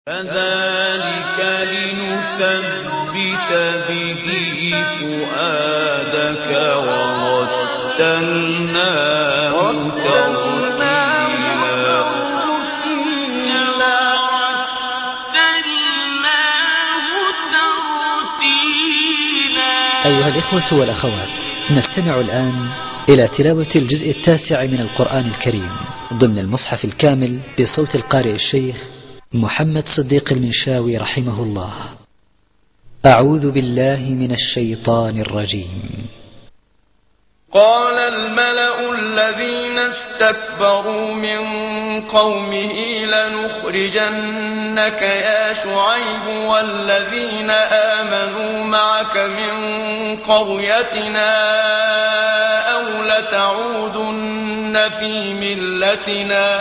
كذلك لنثبت به فؤادك ورتلناه ترتيلا. أيها الإخوة والأخوات، نستمع الآن إلى تلاوة الجزء 9 من القرآن الكريم ضمن المصحف الكامل بصوت القارئ الشيخ محمد صديق المنشاوي رحمه الله. أعوذ بالله من الشيطان الرجيم. قال الملأ الذين استكبروا من قومه لنخرجنك يا شعيب والذين آمنوا معك من قريتنا أو لتعودن في ملتنا.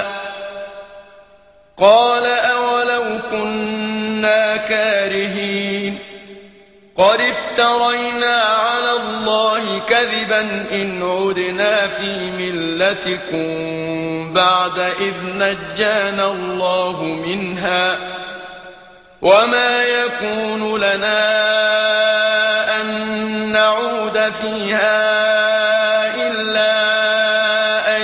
قال أولو كنا كارهين قد افترينا على الله كذبا إن عدنا في ملتكم بعد إذ نجانا الله منها وما يكون لنا أن نعود فيها إلا أن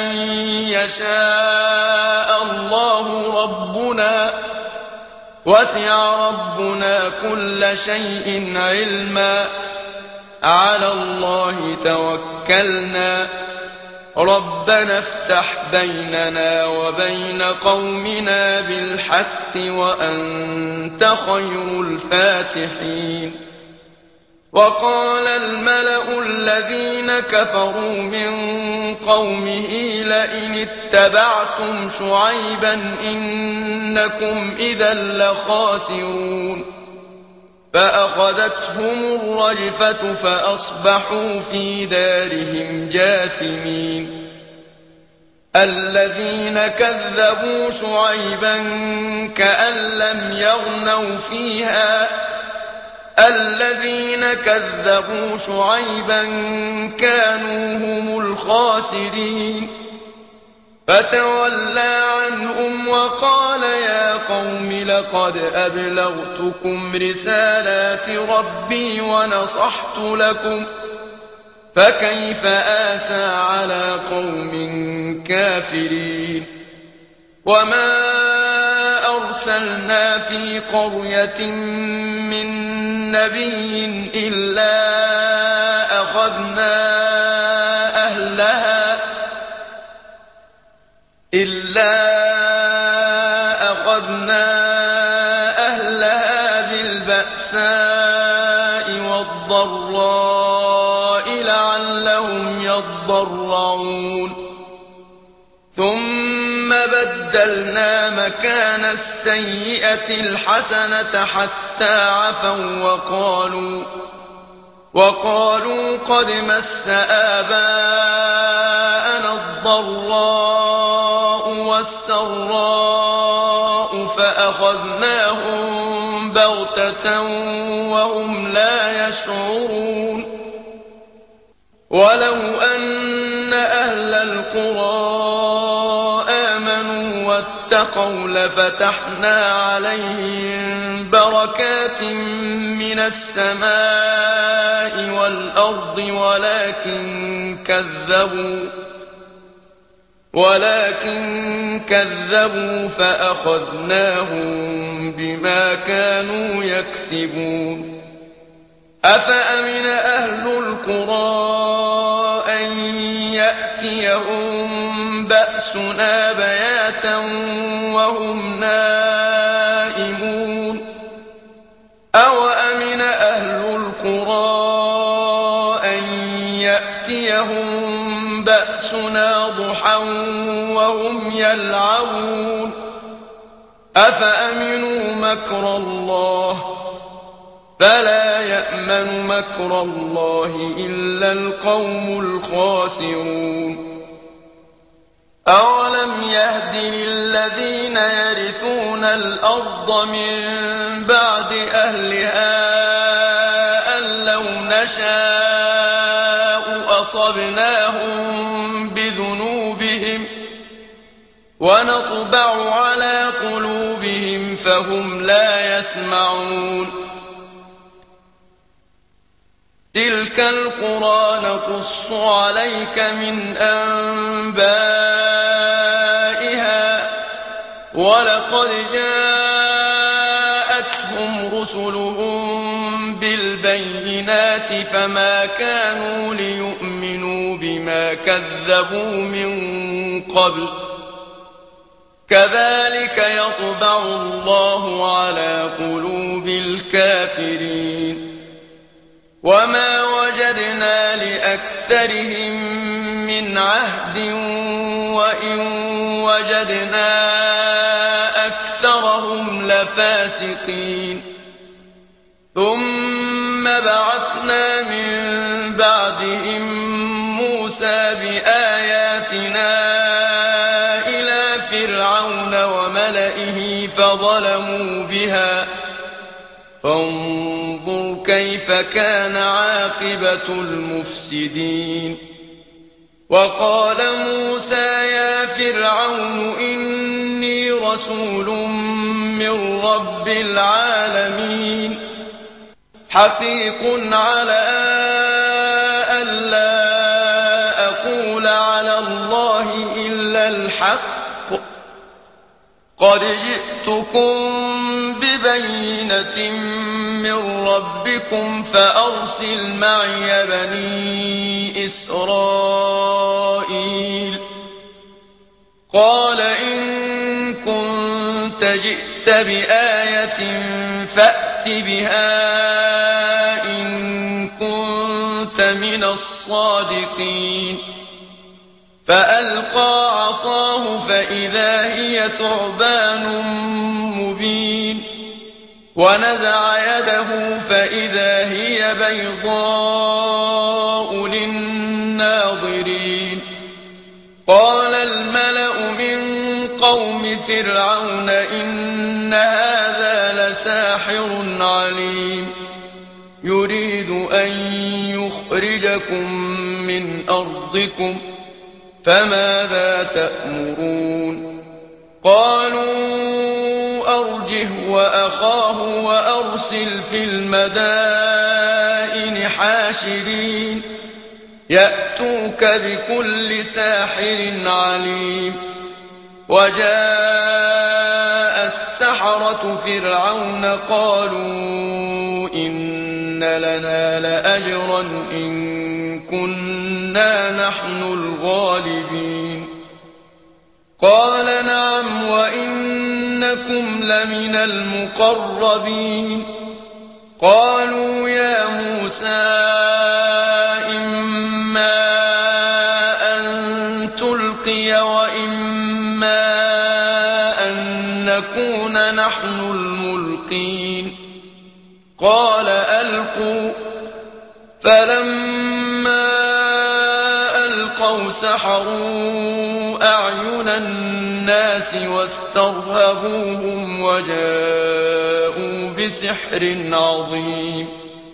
يشاء الله ربنا وسع ربنا كل شيء علما على الله توكلنا ربنا افتح بيننا وبين قومنا بالحق وأنت خير الفاتحين. وقال الملأ الذين كفروا من قومه لئن اتبعتم شعيبا إنكم إذا لخاسرون. فأخذتهم الرجفة فأصبحوا في دارهم جاثمين. الذين كذبوا شعيبا كأن لم يغنوا فيها الذين كذبوا شعيبا كانوا هم الخاسرين. فتولى عنهم وقال يا قوم لقد أبلغتكم رسالات ربي ونصحت لكم فكيف آسى على قوم كافرين. وما أرسلنا في قرية من نبي إلا أخذنا أهلها بالبأساء والضراء لعلهم يضرعون. ثم بدلنا مكان السيئة الحسنة حتى عفوا وقالوا قد مس آباءنا الضراء والسراء فأخذناهم بغتة وهم لا يشعرون. ولو أن أهل القرى آمنوا واتقوا لفتحنا عليهم بركات من السماء والأرض ولكن كذبوا فأخذناهم بما كانوا يكسبون. أفأمن أهل القرى أن يأتيهم بأسنا بياتا وهم نائمون. أوأمن أهل القرى أن يأتيهم بأسنا ضحى وهم يلعبون. أفأمنوا مكر الله فلا يأمن مكر الله إلا القوم الخاسرون. أولم يهد للذين يرثون الأرض من بعد أهلها أن لو نشاء أصبناهم بذنوبهم ونطبع على قلوبهم فهم لا يسمعون تلك القرى نقص عليك من أنبائها ولقد جاءتهم رسلهم بالبينات فما كانوا ليؤمنوا بما كذبوا من قبل كذلك يطبع الله على قلوب الكافرين وما وجدنا لأكثرهم من عهد وإن وجدنا أكثرهم لفاسقين ثم بعثنا من بعدهم موسى بآياتنا إلى فرعون وملئه فظلموا بها فانظر كيف كان عاقبة المفسدين وقال موسى يا فرعون إني رسول من رب العالمين حقيق على ألا أقول على الله إلا الحق قد جئتكم ببينة من ربكم فأرسل معي بني إسرائيل قال إن كنت جئت بآية فأت بها إن كنت من الصادقين فألقى عصاه فإذا هي ثعبان مبين ونزع يده فإذا هي بيضاء للناظرين قال الملأ من قوم فرعون إن هذا لساحر عليم يريد أن يخرجكم من أرضكم فماذا تأمرون قالوا أرجه وأخاه وأرسل في المدائن حاشرين يأتوك بكل ساحر عليم وجاء السحرة فرعون قالوا إن لنا لأجرا إن كنا نحن الغالبين قال نعم وإنكم لمن المقربين قالوا يا موسى إما أن تلقي وإما أن نكون نحن الملقين قال ألقوا فلما ألقوا سحروا أعين الناس واسترهبوهم وجاءوا بسحر عظيم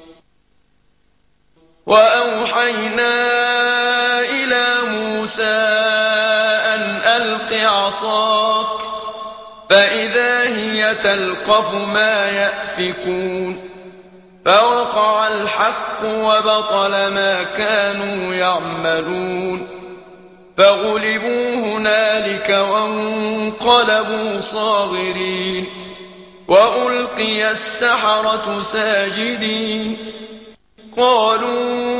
وأوحينا إلى موسى أن ألق عصاك فإذا هي تلقف ما يأفكون فوقع الحق وبطل ما كانوا يعملون فغلبوا هنالك وانقلبوا صاغرين وألقي السحرة ساجدين قالوا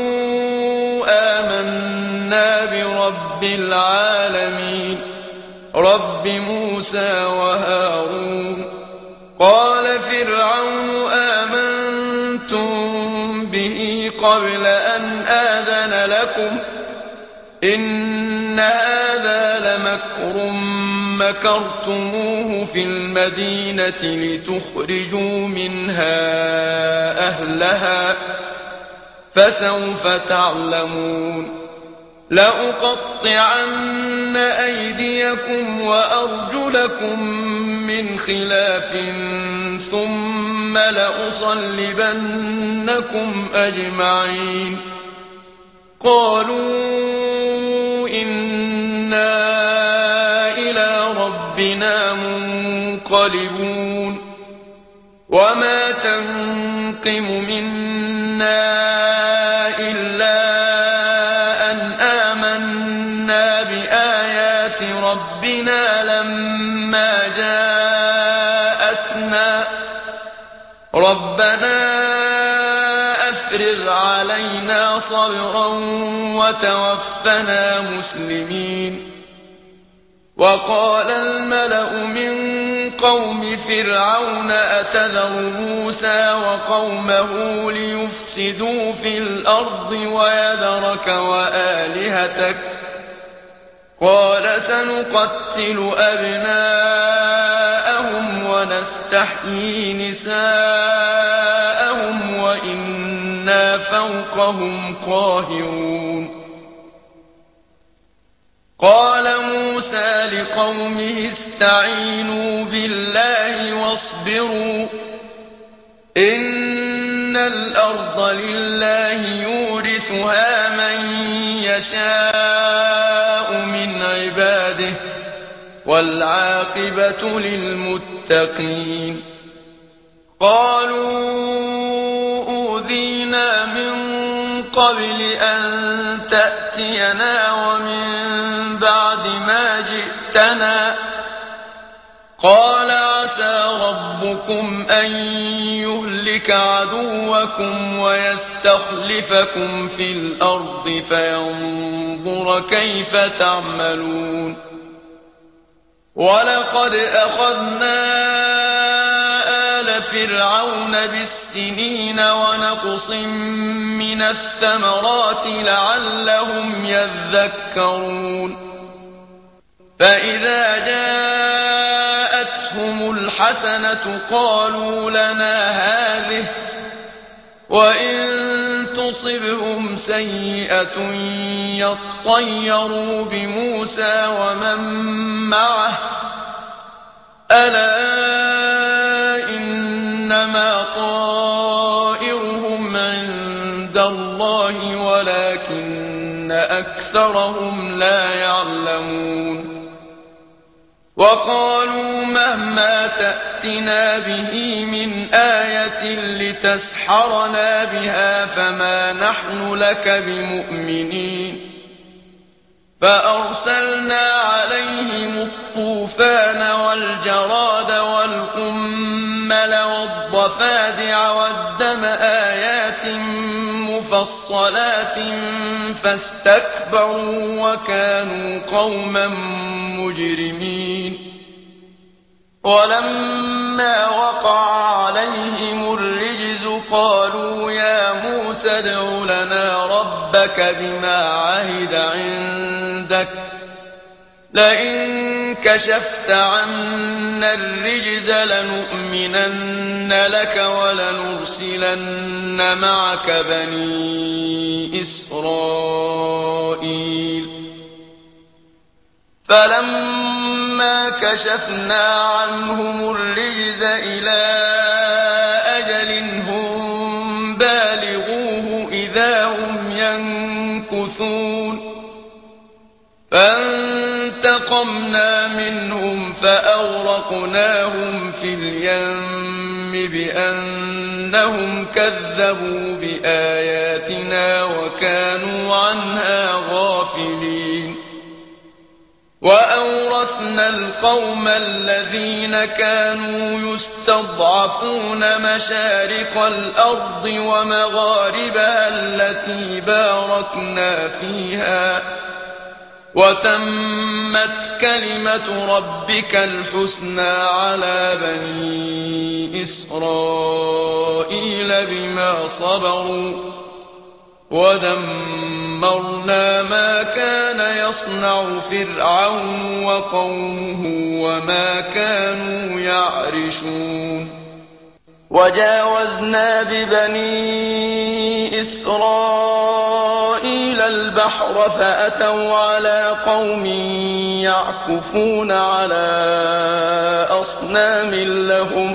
آمنا برب العالمين رب موسى وهارون قال فرعون آمنتم به قبل أن آذن لكم إن هذا لمكر مكرتموه في المدينة لتخرجوا منها أهلها فسوف تعلمون لأقطعن أيديكم وأرجلكم من خلاف ثم لأصلبنكم أجمعين قالوا إنا إلى منقلبون وما تنقم منا إلا أن آمنا بآيات ربنا لما جاءتنا ربنا أفرغ علينا صبرا وتوفنا مسلمين وقال الملأ من قوم فرعون أتذر موسى وقومه ليفسدوا في الأرض ويذرك وآلهتك قال سنقتل أبناءهم ونستحيي نساءهم وإنا فوقهم قاهرون قال موسى لقومه استعينوا بالله واصبروا إن الأرض لله يورثها من يشاء من عباده والعاقبة للمتقين قالوا أوذينا من قبل أن تأتينا ومن بعد ما جئتنا قال عسى ربكم أن يهلك عدوكم ويستخلفكم في الأرض فينظر كيف تعملون ولقد أخذنا آل فرعون بالسنين ونقص من الثمرات لعلهم يذكرون فإذا جاءتهم الحسنة قالوا لنا هذه وإن تصبهم سيئة يطيروا بموسى ومن معه ألا إنما طائرهم عند الله ولكن أكثرهم لا يعلمون وقالوا مهما تأتنا به من آية لتسحرنا بها فما نحن لك بمؤمنين فأرسلنا عليهم الطوفان والجراد والقمل والضفادع والدم آيات مفصلات فاستكبروا وكانوا قوما مجرمين ولما وقع عليهم الرجز قالوا يا موسى ادع لنا ربك بما عهد عندك لئن كشفت عنا الرجز لنؤمنن لك ولنرسلن معك بني إسرائيل فلما كشفنا عنهم الرجز إلى أجل هم بالغوه إذا هم ينكثون فانتقمنا منهم فأغرقناهم في اليم بأنهم كذبوا بآياتنا وكانوا عنها غافلين وأورثنا القوم الذين كانوا يستضعفون مشارق الأرض ومغاربها التي باركنا فيها وتمت كلمة ربك الحسنى على بني إسرائيل بما صبروا ودمرنا ما كان يصنع فرعون وقومه وما كانوا يعرشون وجاوزنا ببني إسرائيل البحر فأتوا على قوم يعكفون على أصنام لهم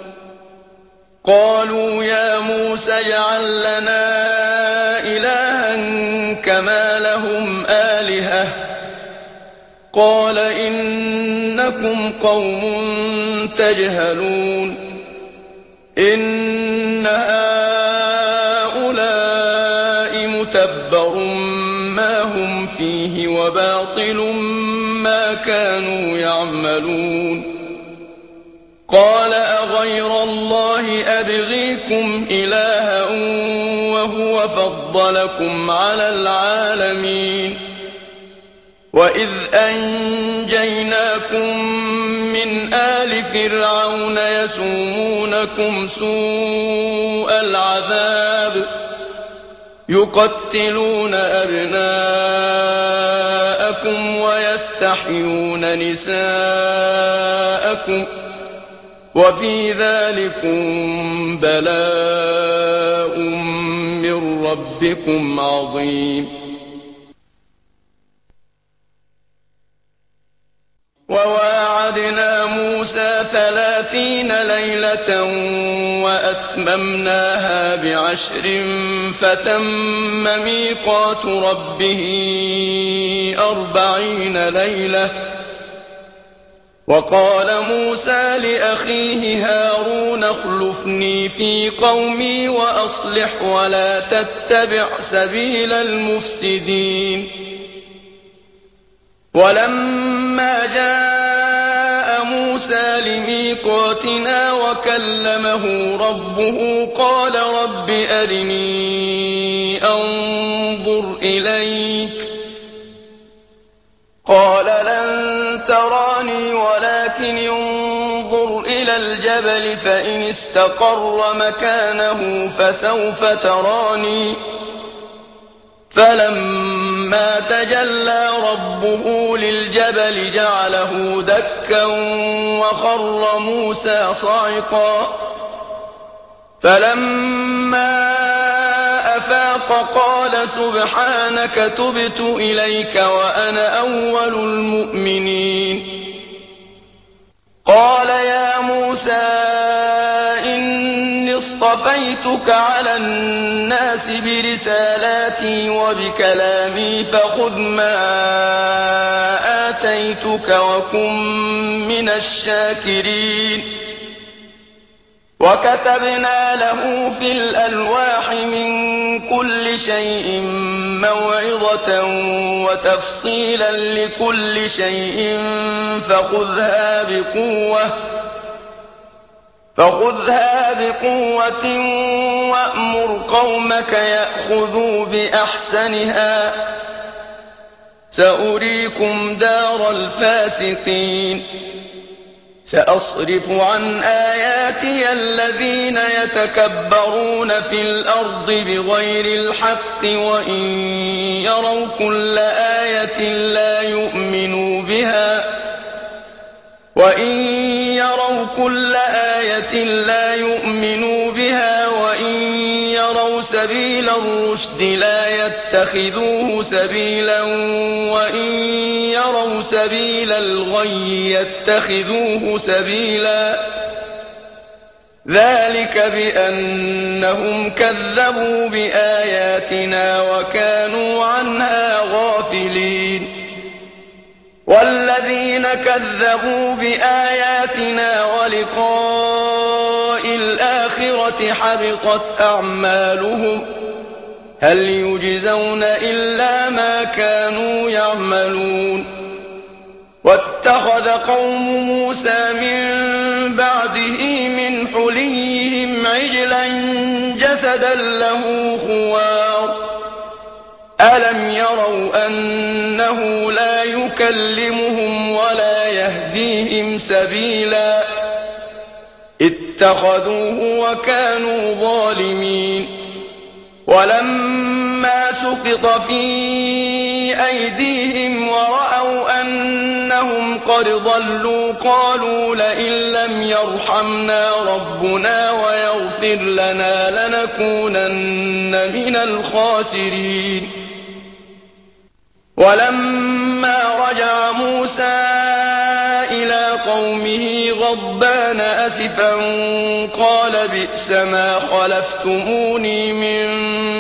قالوا يا موسى اجعل لنا إلها كما لهم آلهة قال إنكم قوم تجهلون إن هؤلاء متبر ما هم فيه وباطل ما كانوا يعملون قال أغير الله أبغيكم إلها وهو فضلكم على العالمين وإذ أنجيناكم من آل فرعون يسومونكم سوء العذاب يقتلون أبناءكم ويستحيون نساءكم وفي ذلكم بلاء من ربكم عظيم وواعدنا موسى 30 ليلة وأتممناها ب10 فتم ميقات ربه 40 ليلة وقال موسى لأخيه هارون اخلفني في قومي وأصلح ولا تتبع سبيل المفسدين ولما جاء موسى لميقاتنا وكلمه ربه قال رب أرني أنظر إليك قال لن تراني ولكن انظر إلى الجبل فإن استقر مكانه فسوف تراني فلما تجلى ربه للجبل جعله دكا وخر موسى صعقا فلما أفاق قال سبحانك تبت إليك وأنا أول المؤمنين قال يا موسى إني اصطفيتك على الناس برسالاتي وبكلامي فخذ ما آتيتك وكن من الشاكرين وكتبنا له في الألواح من كل شيء موعظة وتفصيلا لكل شيء فخذها بقوة وأمر قومك يأخذوا بأحسنها سأريكم دار الفاسقين سأصرف عن آياتي الذين يتكبرون في الأرض بغير الحق وإن يروا كل آية لا يؤمنوا بها وإن يروا سبيل الرشد لا يتخذوه سبيلا وإن يروا سبيل الغي يتخذوه سبيلا ذلك بأنهم كذبوا بآياتنا وكانوا عنها غافلين والذين كذبوا بآياتنا ولقاء الآخرة حبطت أعمالهم هل يجزون إلا ما كانوا يعملون واتخذ قوم موسى من بعده من حليهم عجلا جسدا له خوار ألم يروا أنه لا يكلمهم ولا يهديهم سبيلا اتخذوه وكانوا ظالمين ولما سقط في أيديهم ورأوا أنهم قد ضلوا قالوا لئن لم يرحمنا ربنا ويغفر لنا لنكونن من الخاسرين ولما رجع موسى إلى قومه غضبان أسفا قال بئس ما خلفتموني من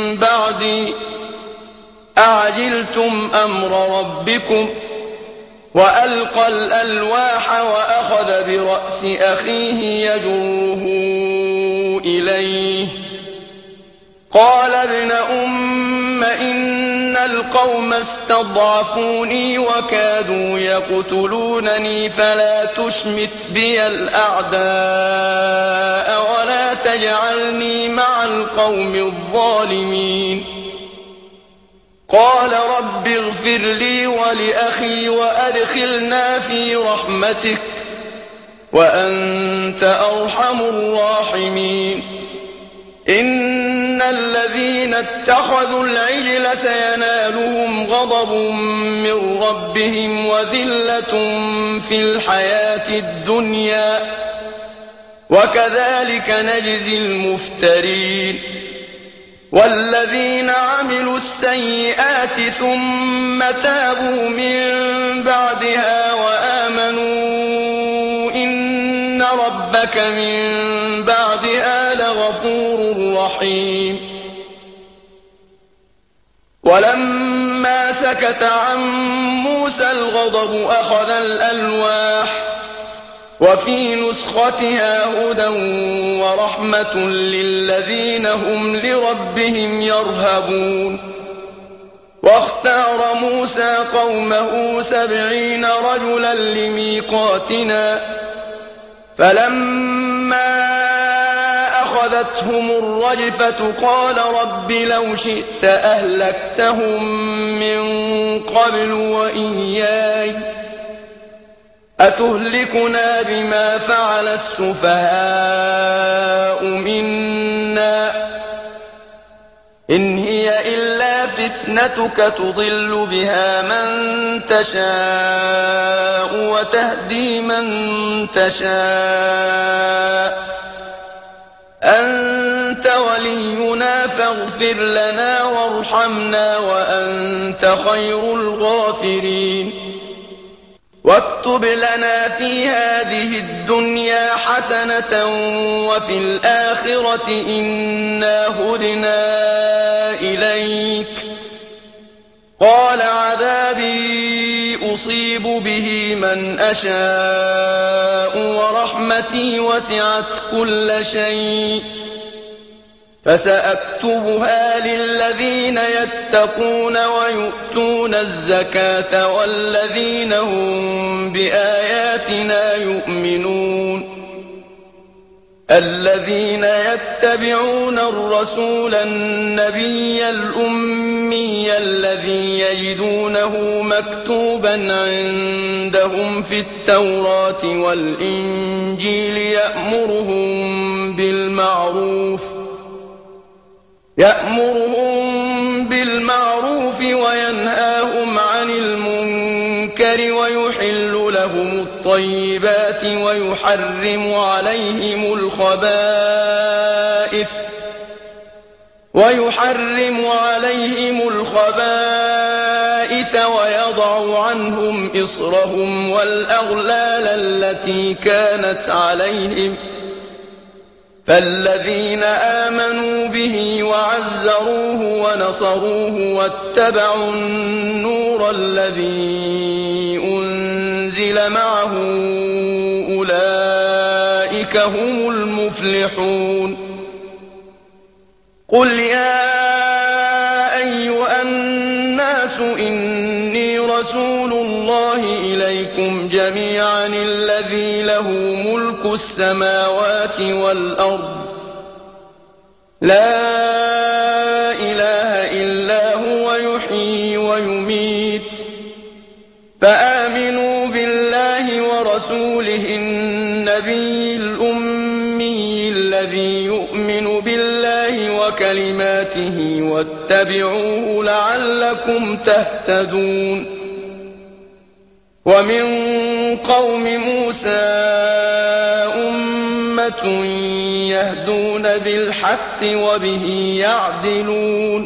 بعدي أعجلتم أمر ربكم وألقى الألواح وأخذ برأس أخيه يجره إليه قال ابن أم إن القوم استضعفوني وكادوا يقتلونني فلا تشمت بي الأعداء ولا تجعلني مع القوم الظالمين قال رب اغفر لي ولأخي وأدخلنا في رحمتك وأنت أرحم الراحمين إن الذين اتخذوا العجل سينالهم غضب من ربهم وذلة في الحياة الدنيا وكذلك نجزي المفترين والذين عملوا السيئات ثم تابوا من بعدها وآمنوا إن ربك من بعدها لغفور رحيم ولما سكت عن موسى الغضب أخذ الألواح وفي نسختها هدى ورحمة للذين هم لربهم يرهبون واختار موسى قومه 70 رجلا لميقاتنا فلما أخذتهم الرجفة قال رب لو شئت أهلكتهم من قبل وإياي أتهلكنا بما فعل السفهاء منا إن هي إلا فتنتك تضل بها من تشاء وتهدي من تشاء أنت ولينا فاغفر لنا وارحمنا وأنت خير الغافرين واكتب لنا في هذه الدنيا حسنة وفي الآخرة إنا هدنا إليك قال عذابي أصيب به من أشاء ورحمتي وسعت كل شيء فسأكتبها للذين يتقون ويؤتون الزكاة والذين هم بآياتنا يؤمنون الذين يتبعون الرسول النبي الأمي الذي يجدونه مكتوبا عندهم في التوراة والإنجيل يأمرهم بالمعروف وينهاهم عن المنكر ويحل لهم الطيبات ويحرم عليهم الخبائث ويضع عنهم إصرهم والأغلال التي كانت عليهم فالذين آمنوا به وعزروه ونصروه واتبعوا النور الذي أنزل معه أولئك هم المفلحون قل يا أيها الناس إني رسول الله إليكم جميعا الذي له ملك السماوات والأرض لا إله إلا هو يحيي ويميت فآمنوا بالله ورسوله النبي الأمي الذي يؤمن بالله وكلماته واتبعوه لعلكم تهتدون ومن قوم موسى أمة يهدون بالحق وبه يعدلون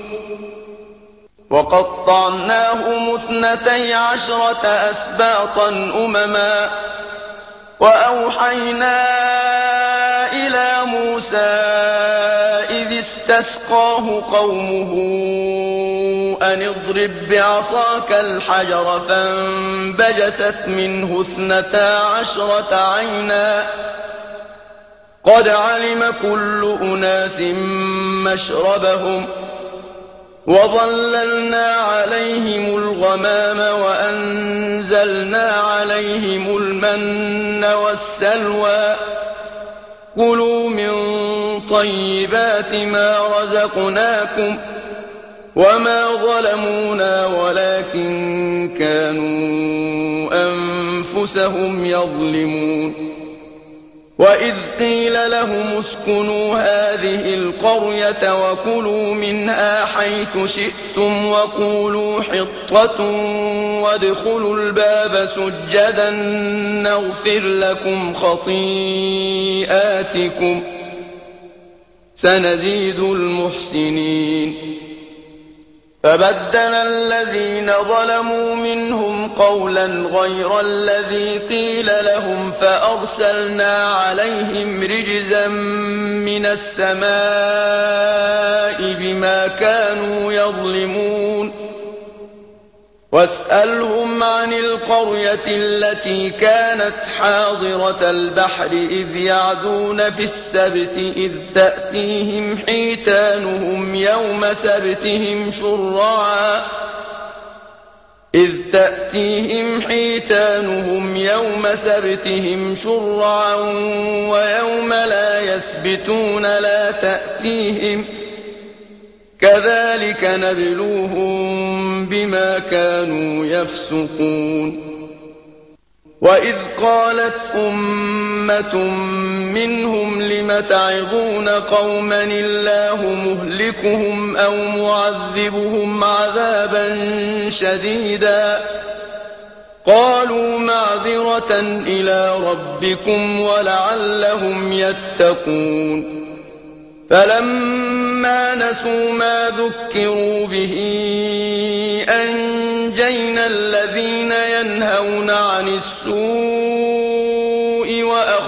وقطعناهم 12 أسباطا أمما وأوحينا إلى موسى إذ استسقاه قومه أن اضرب بعصاك الحجر فانبجست منه 12 عينا قد علم كل أناس مشربهم وظللنا عليهم الغمام وأنزلنا عليهم المن والسلوى كلوا من طيبات ما رزقناكم وما ظلمونا ولكن كانوا أنفسهم يظلمون وإذ قيل لهم اسكنوا هذه القرية وكلوا منها حيث شئتم وقولوا حطة وادخلوا الباب سجدا نغفر لكم خطيئاتكم سنزيد المحسنين فبدل الذين ظلموا منهم قولا غير الذي قيل لهم فأرسلنا عليهم رجزا من السماء بما كانوا يظلمون واسألهم عن القرية التي كانت حاضرة البحر إذ يعدون في السبت إذ تأتيهم حيتانهم يوم سبتهم شرعا ويوم لا يسبتون لا تأتيهم كذلك نبلوهم بما كانوا يفسقون وإذ قالت أمة منهم لم تعظون قوما الله مهلكهم أو معذبهم عذابا شديدا قالوا معذرة إلى ربكم ولعلهم يتقون فلما نسوا ما ذكروا به أنجينا الذين ينهون عن السوء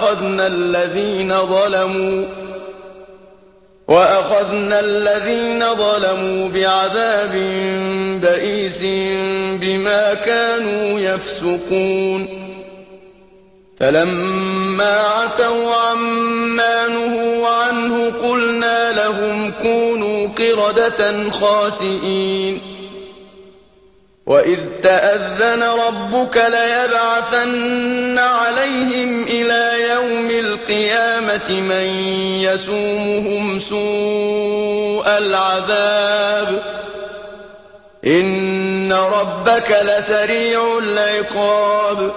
وأخذنا الذين ظلموا بعذاب بئيس بما كانوا يفسقون فلما عتوا عما نهوا عنه قلنا لهم كونوا قردة خاسئين وإذ تأذن ربك ليبعثن عليهم إلى يوم القيامة من يسومهم سوء العذاب إن ربك لسريع العقاب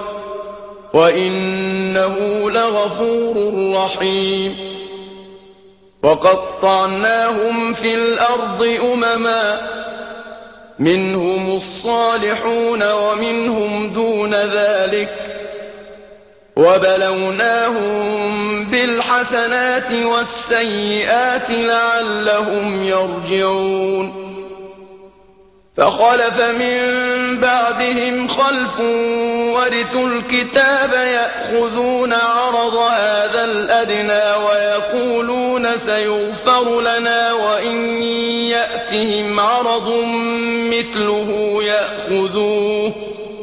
وإنه لغفور رحيم وقطعناهم في الأرض أمما منهم الصالحون ومنهم دون ذلك وبلوناهم بالحسنات والسيئات لعلهم يرجعون فخلف من بعدهم خلف ورثوا الكتاب يأخذون عرض هذا الأدنى ويقولون سيغفر لنا وإن يأتهم عرض مثله يأخذوه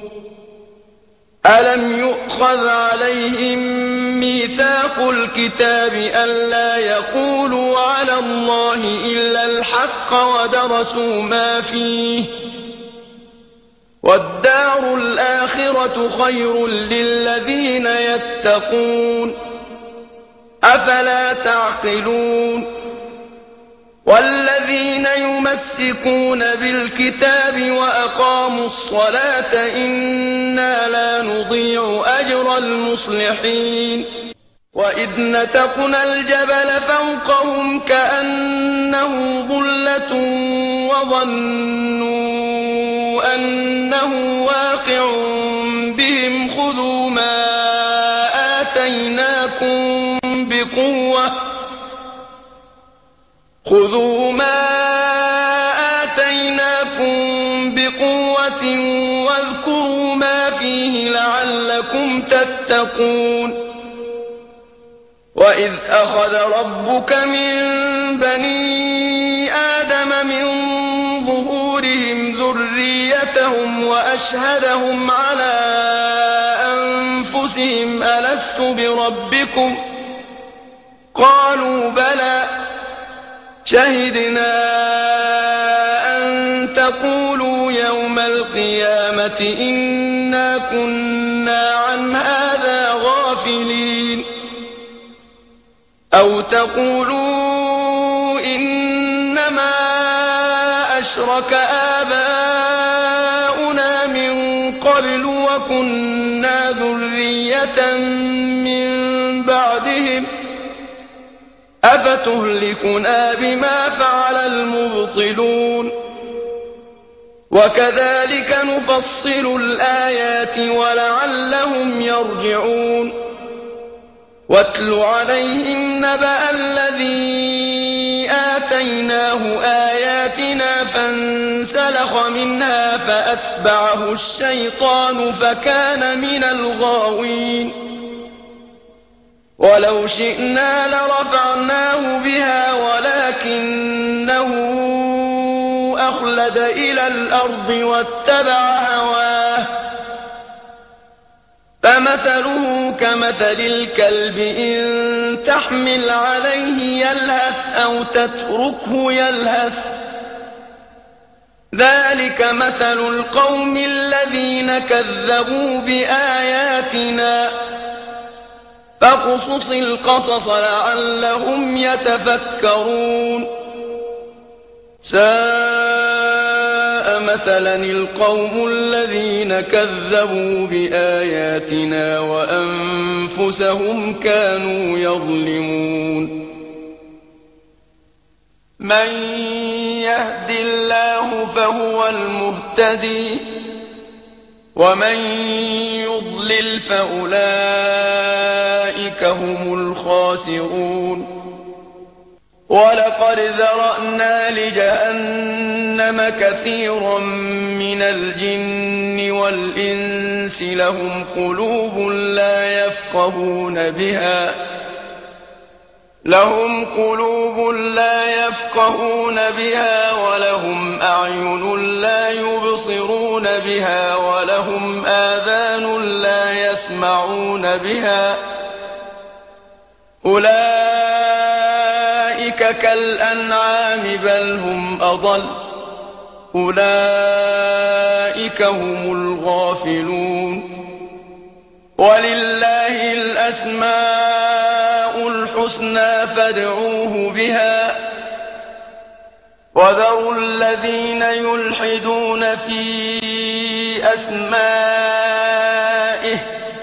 ألم يؤخذ عليهم ميثاق الكتاب ألا يقولوا على الله إلا الحق ودرسوا ما فيه والدار الآخرة خير للذين يتقون أفلا تعقلون والذين يمسكون بالكتاب وأقاموا الصلاة إنا لا نضيع أجر المصلحين وإذ نتقنا الجبل فوقهم كأنه ظلة وظنوا أنه واقع بهم خذوا ما آتيناكم بقوة واذكروا ما فيه لعلكم تتقون وإذ أخذ ربك من بني آدم من ظهورهم قبورهم ذريتهم وأشهدهم على أنفسهم ألست بربكم قالوا بلى شهدنا أن تقولوا يوم القيامة إنا كنا عن هذا غافلين أو تقولوا إنما أشرك آباؤنا من قبل وكنا ذرية من بعدهم أفتهلكنا بما فعل المبطلون وكذلك نفصل الآيات ولعلهم يرجعون واتل عليهم نبأ الذي آتيناه آياتنا فانسلخ منها فأتبعه الشيطان فكان من الغاوين ولو شئنا لرفعناه بها ولكنه أخلد إلى الأرض واتبع هواه فمثله كمثل الكلب إن تحمل عليه يلهث أو تتركه يلهث ذلك مثل القوم الذين كذبوا بآياتنا فاقصص القصص لعلهم يتفكرون ساء مثلا القوم الذين كذبوا بآياتنا وأنفسهم كانوا يظلمون من يهد الله فهو المهتدي ومن يضلل فأولئك هم الخاسرون ولقد ذرأنا لجهنم كثيرا من الجن والإنس لهم قلوب لا يفقهون بها ولهم أعين لا يبصرون بها ولهم آذان لا يسمعون بها أولئك كالأنعام بل هم أضل أولئك هم الغافلون ولله الأسماء الحسنى فادعوه بها وذروا الذين يلحدون في أسمائه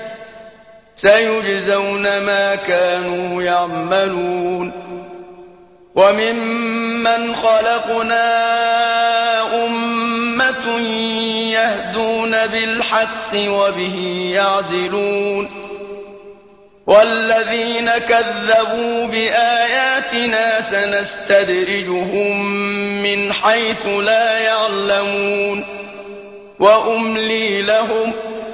سيجزون ما كانوا يعملون وممن خلقنا أمة يهدون بالحق وبه يعدلون والذين كذبوا بآياتنا سنستدرجهم من حيث لا يعلمون وأملي لهم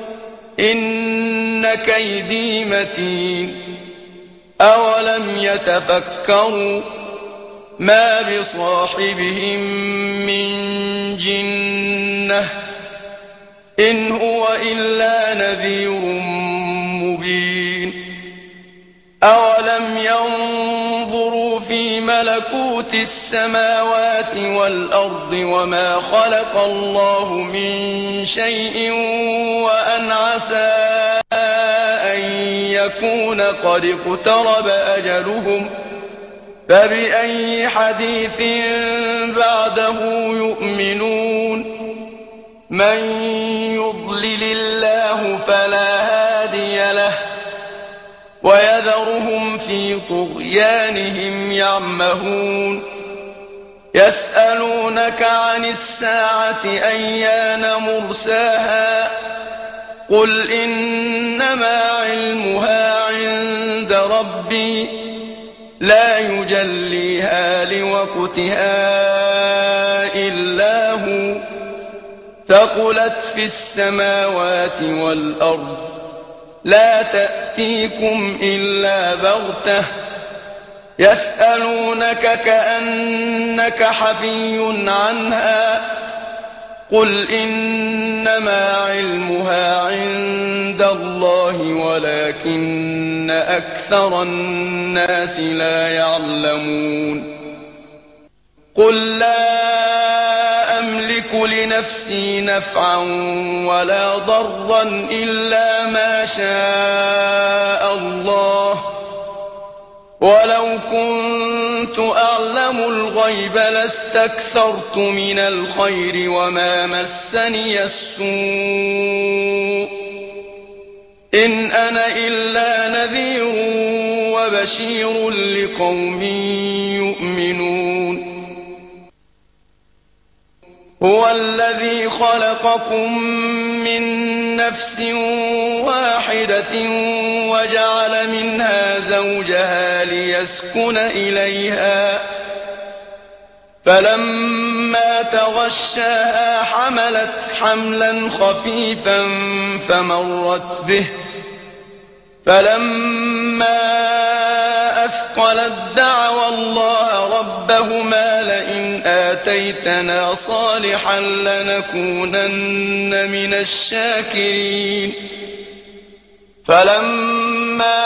إن كيدي متين أولم يتفكروا ما بصاحبهم من جنة إن هو إلا نذير مبين أولم ينظروا في ملكوت السماوات والأرض وما خلق الله من شيء وأن عسى أن يكون قد اقترب أجلهم فبأي حديث بعده يؤمنون من يضلل الله فلا هادي له ويذرهم في طغيانهم يعمهون يسألونك عن الساعة أيان مرساها قل إنما علمها عند ربي لا يجليها لوقتها إلا هو ثقلت في السماوات والأرض لا تأتيكم إلا بغتة يسألونك كأنك حفي عنها قل إنما علمها عند الله ولكن أكثر الناس لا يعلمون قل لا أملك لنفسي نفعا ولا ضرا إلا ما شاء الله ولو كنت أعلم الغيب لاستكثرت من الخير وما مسني السوء إن أنا إلا نذير وبشير لقوم يؤمنون هو الذي خلقكم من نفس واحدة وجعل منها زوجها ليسكن إليها فلما تغشاها حملت حملا خفيفا فمرت به فلما أثقلت دعوا الله ربهما لئن آتيتنا صالحا لنكونن من الشاكرين فلما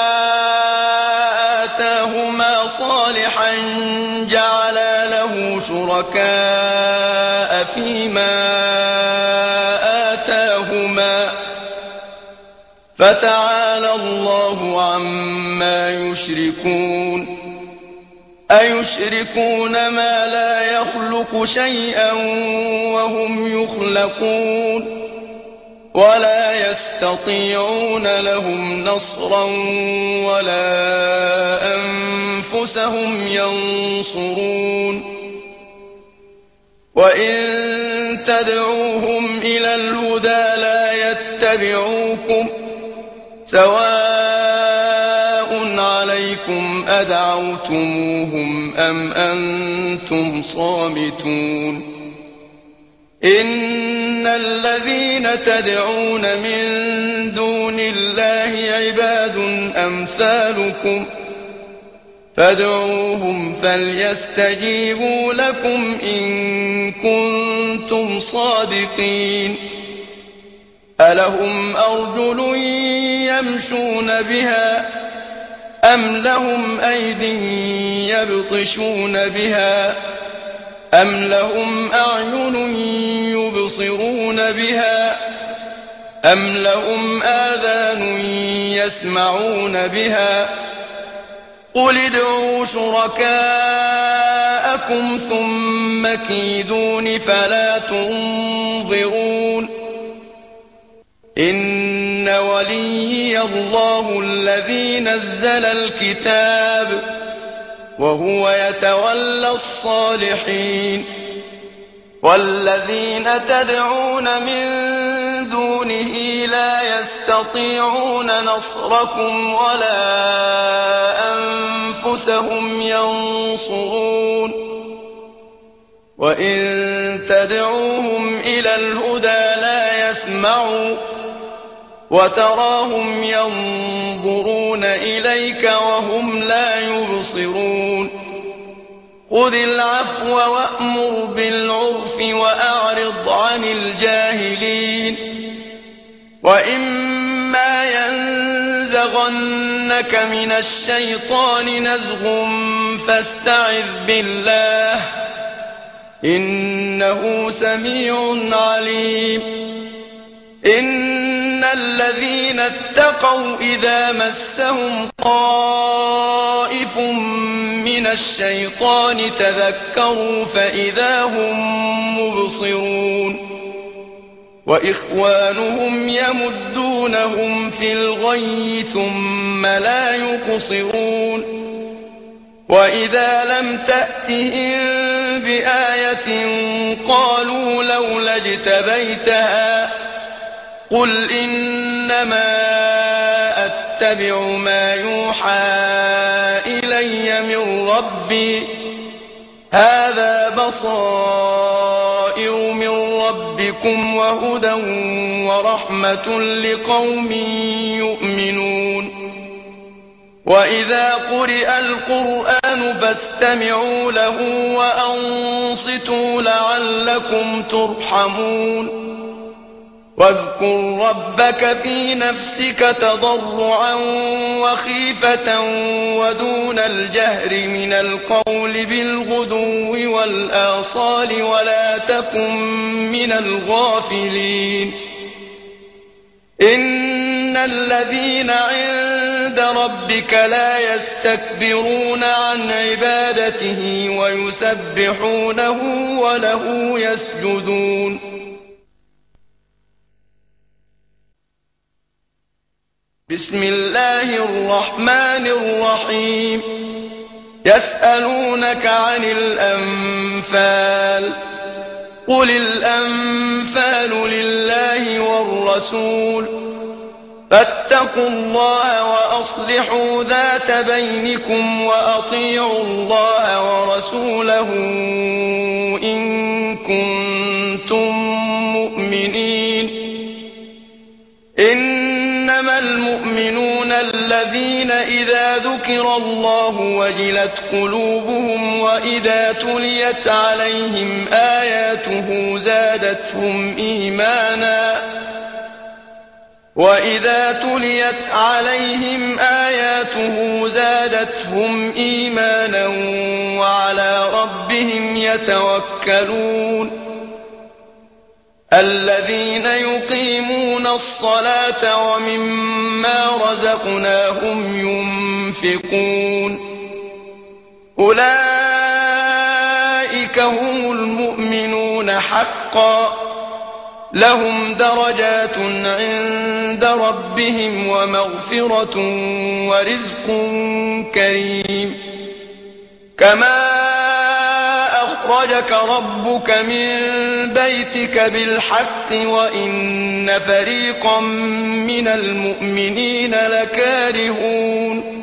آتاهما صالحا جعلا له شركاء فيما آتاهما فتعالى الله عما يشركون أيشركون ما لا يخلق شيئا وهم يخلقون ولا يستطيعون لهم نصرا ولا أنفسهم ينصرون وإن تدعوهم إلى الهدى لا يتبعوكم سواء عليكم أدعوتموهم أم أنتم صامتون إن الذين تدعون من دون الله عباد أمثالكم فادعوهم فليستجيبوا لكم إن كنتم صادقين ألهم أرجل يمشون بها أم لهم أيد يبطشون بها أم لهم أعين يبصرون بها أم لهم آذان يسمعون بها قل ادعوا شركاءكم ثم كيدون فلا تنظرون إن وليي الله الذي نزل الكتاب وهو يتولى الصالحين والذين تدعون من دونه لا يستطيعون نصركم ولا أنفسهم ينصرون وإن تدعوهم إلى الهدى لا يسمعوا وتراهم ينظرون إليك وهم لا يبصرون خذ العفو وأمر بالعرف وأعرض عن الجاهلين وإما ينزغنك من الشيطان نزغ فاستعذ بالله إنه سميع عليم إن الذين اتقوا إذا مسهم طائف من الشيطان تذكروا فإذا هم مبصرون وإخوانهم يمدونهم في الغي ثم لا يقصرون وإذا لم تأتهم بآية قالوا لولا اجتبيتها قل إنما أتبع ما يوحى إلي من ربي هذا بصائر من ربكم وهدى ورحمة لقوم يؤمنون وإذا قرئ القرآن فاستمعوا له وأنصتوا لعلكم ترحمون واذكر ربك في نفسك تضرعا وخيفة ودون الجهر من القول بالغدو والآصال ولا تكن من الغافلين إن الذين عند ربك لا يستكبرون عن عبادته ويسبحونه وله يسجدون بسم الله الرحمن الرحيم يسألونك عن الأنفال قل الأنفال لله والرسول فاتقوا الله وأصلحوا ذات بينكم وأطيعوا الله ورسوله إن كنتم مؤمنين إنما المؤمنون الذين إذا ذكر الله وجلت قلوبهم وإذا تليت عليهم آياته زادتهم إيمانا وعلى ربهم يتوكلون الذين يقيمون الصلاة ومما رزقناهم ينفقون أولئك هم المؤمنون حقا لهم درجات عند ربهم ومغفرة ورزق كريم كما أخرجك ربك من بيتك بالحق وإن فريقا من المؤمنين لكارهون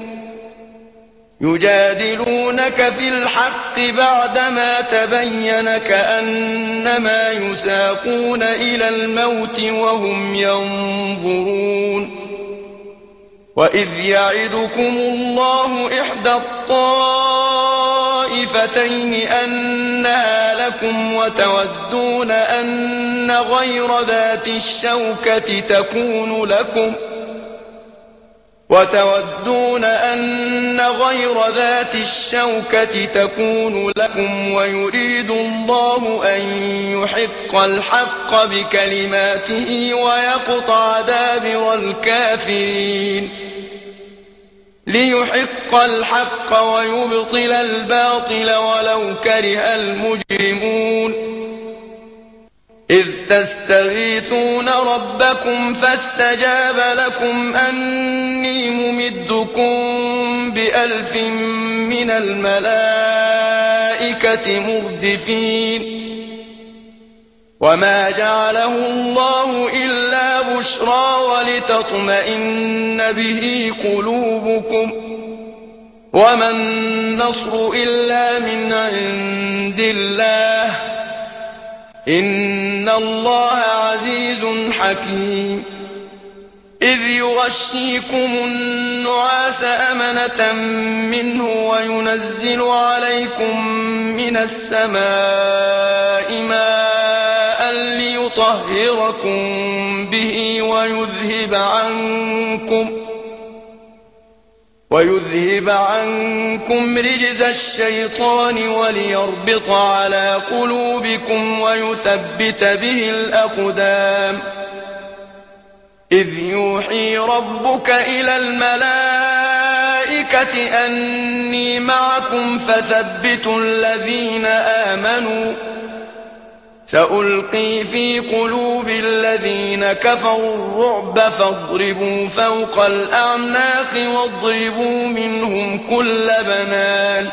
يجادلونك في الحق بعدما تبين كأنما يساقون إلى الموت وهم ينظرون وإذ يعدكم الله إحدى الطائفتين أنها لكم وتودون أن غير ذات الشوكة تكون لكم ويريد الله أن يحق الحق بكلماته ويقطع دابر الكافرين ليحق الحق ويبطل الباطل ولو كره المجرمون إذ تستغيثون ربكم فاستجاب لكم أني ممدكم ب1000 من الملائكة مردفين وما جعله الله إلا بشرى ولتطمئن به قلوبكم وما النصر إلا من عند الله إن الله عزيز حكيم إذ يغشيكم النعاس أمنة منه وينزل عليكم من السماء ماء ليطهركم به ويذهب عنكم رجز الشيطان وليربط على قلوبكم ويثبت به الأقدام إذ يوحي ربك إلى الملائكة أني معكم فثبتوا الذين آمنوا سألقي في قلوب الذين كفروا الرعب فاضربوا فوق الأعناق واضربوا منهم كل بنان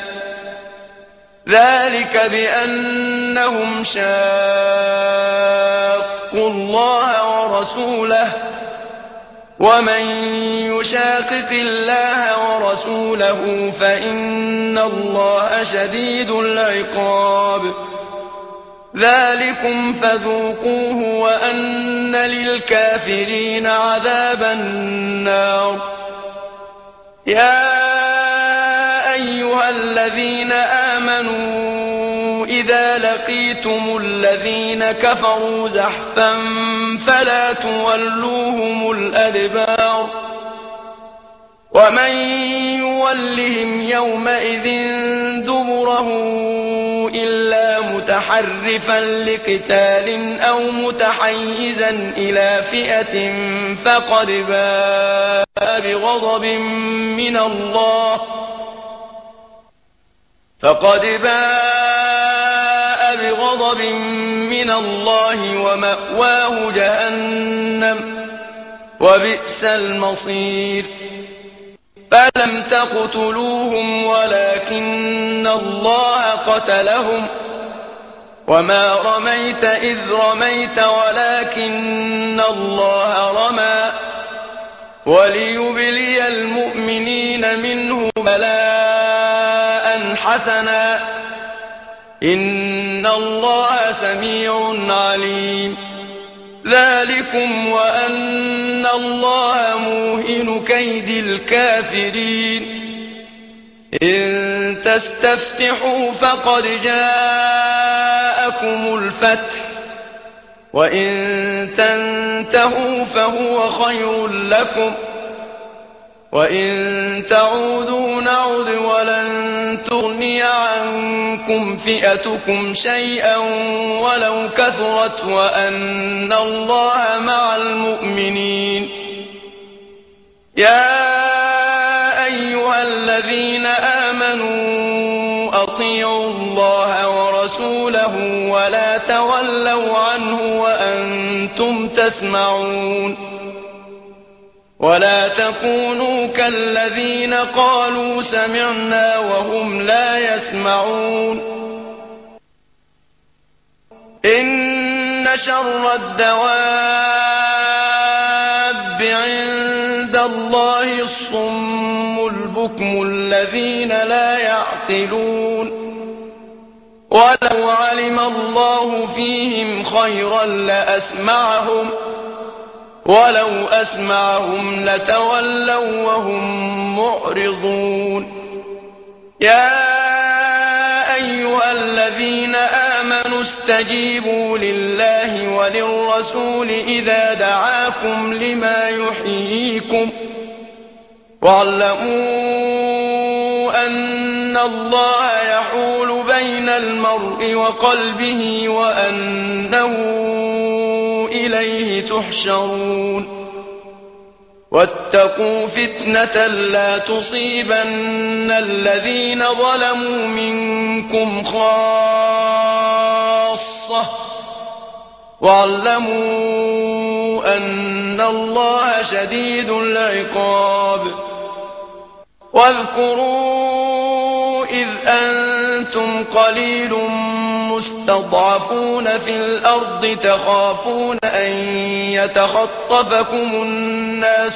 ذلك بأنهم شاقوا الله ورسوله ومن يشاقق الله ورسوله فإن الله شديد العقاب ذلكم فذوقوه وأن للكافرين عذاب النار يا أيها الذين آمنوا إذا لقيتم الذين كفروا زحفا فلا تولوهم الأدبار ومن يولهم يومئذ دبره إلا متحرفا لقتال أو متحيزا إلى فئة فقد باء بغضب من الله ومأواه جهنم وبئس المصير فلم تقتلوهم ولكن الله قتلهم وما رميت إذ رميت ولكن الله رمى وليبلي المؤمنين منه بلاء حسنا إن الله سميع عليم ذلكم وأن الله موهن كيد الكافرين إن تستفتحوا فقد جاءكم الفتح وإن تنتهوا فهو خير لكم وإن تعودوا نعد ولن تغني عنكم فئتكم شيئا ولو كثرت وأن الله مع المؤمنين يا أيها الذين آمنوا أطيعوا الله ورسوله ولا تولوا عنه وأنتم تسمعون ولا تكونوا كالذين قالوا سمعنا وهم لا يسمعون إن شر الدواب عند الله الصم البكم الذين لا يعقلون ولو علم الله فيهم خيرا لأسمعهم ولو أسمعهم لتولوا وهم معرضون يا أيها الذين آمنوا استجيبوا لله وللرسول إذا دعاكم لما يحييكم واعلموا أن الله يحول بين المرء وقلبه وأنه إليه تحشرون واتقوا فتنة لا تصيبن الذين ظلموا منكم خاصة واعلموا أن الله شديد العقاب واذكروا إذ أنتم قليل مستضعفون في الأرض تخافون أن يتخطفكم الناس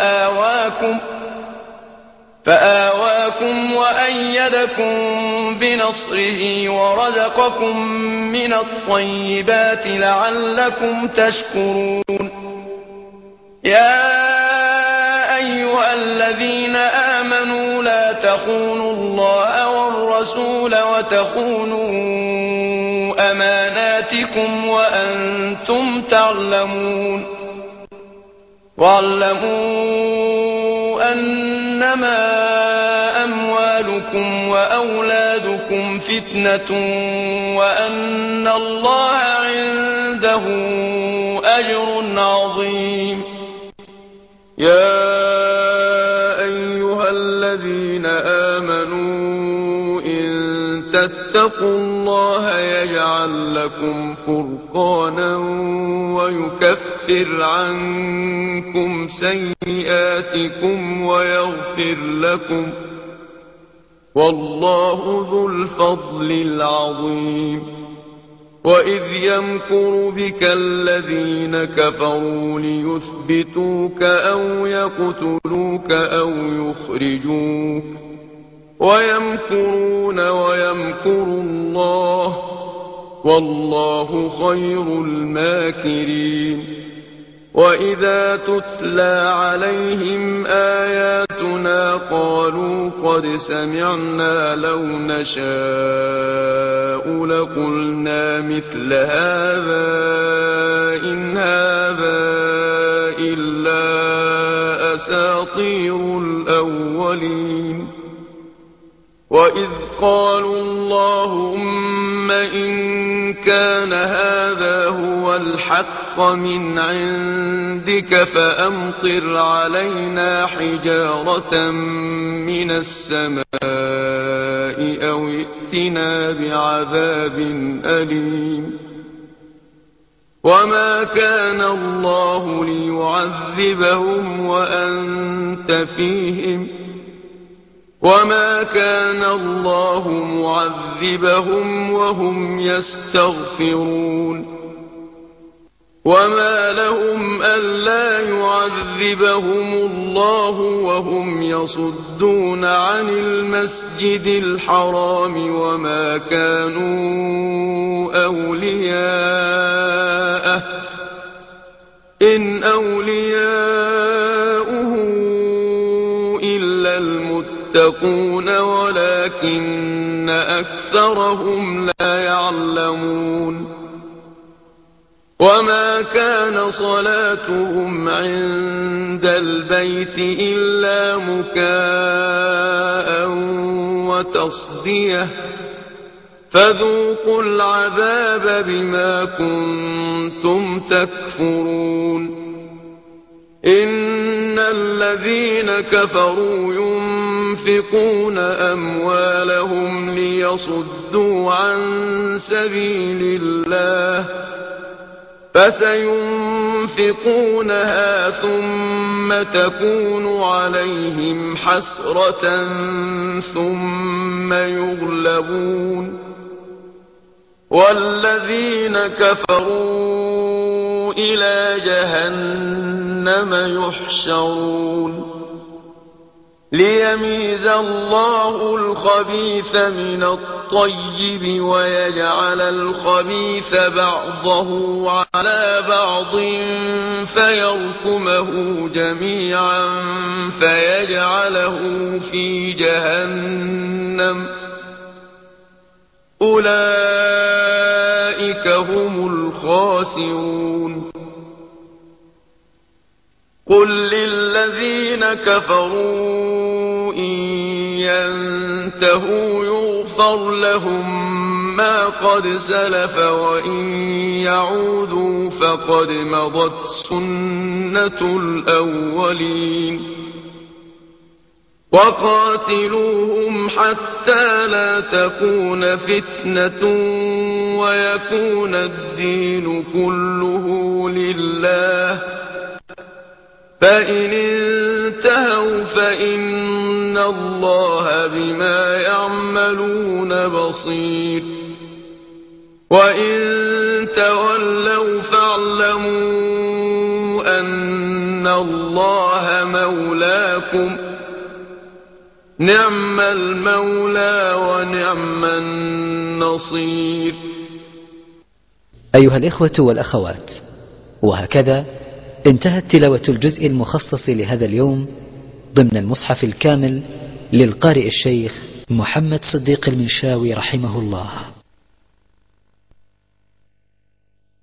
فآواكم وأيدكم بنصره ورزقكم من الطيبات لعلكم تشكرون يا أيها الذين آمنوا لا تخونوا الله والرسول وتخونوا أماناتكم وأنتم تعلمون واعلموا أنما أموالكم وأولادكم فتنة وأن الله عنده أجر عظيم يا أيها الذين آمنوا إن تتقوا الله يجعل لكم فرقانا ويكفر عنكم سيئاتكم ويغفر لكم والله ذو الفضل العظيم وإذ يمكر بك الذين كفروا ليثبتوك أو يقتلوك أو يخرجوك ويمكرون ويمكر الله والله خير الماكرين وإذا تتلى عليهم آيات آياتنا قالوا قد سمعنا لو نشاء لقلنا مثل هذا إن هذا إلا أساطير الأولين وإذ قالوا اللهم إن كان هذا هو الحق من عندك فأمطر علينا حجارة من السماء أو ائتنا بعذاب أليم وما كان الله ليعذبهم وأنت فيهم وما كان الله معذبهم وهم يستغفرون وما لهم ألا يعذبهم الله وهم يصدون عن المسجد الحرام وما كانوا أولياءه إن أولياؤه إلا المتقون ولكن أكثرهم لا يعلمون وما كان صلاتهم عند البيت إلا مكاء وتصدية فذوقوا العذاب بما كنتم تكفرون إن الذين كفروا ينفقون أموالهم ليصدوا عن سبيل الله فسينفقونها ثم تكون عليهم حسرة ثم يغلبون والذين كفروا إلى جهنم يحشرون ليميز الله الخبيث من الطيب ويجعل الخبيث بعضه على بعض فيركمه جميعا فيجعله في جهنم أولئك هم الخاسرون قل للذين كفروا إن ينتهوا يغفر لهم ما قد سلف وإن يعودوا فقد مضت سنة الأولين وقاتلوهم حتى لا تكون فتنة ويكون الدين كله لله فإن انتهوا فإن الله بما يعملون بصير وإن تولوا فاعلموا أن الله مولاكم نعم المولى ونعم النصير. أيها الإخوة والأخوات، وهكذا انتهت تلاوة الجزء المخصص لهذا اليوم ضمن المصحف الكامل للقارئ الشيخ محمد صديق المنشاوي رحمه الله.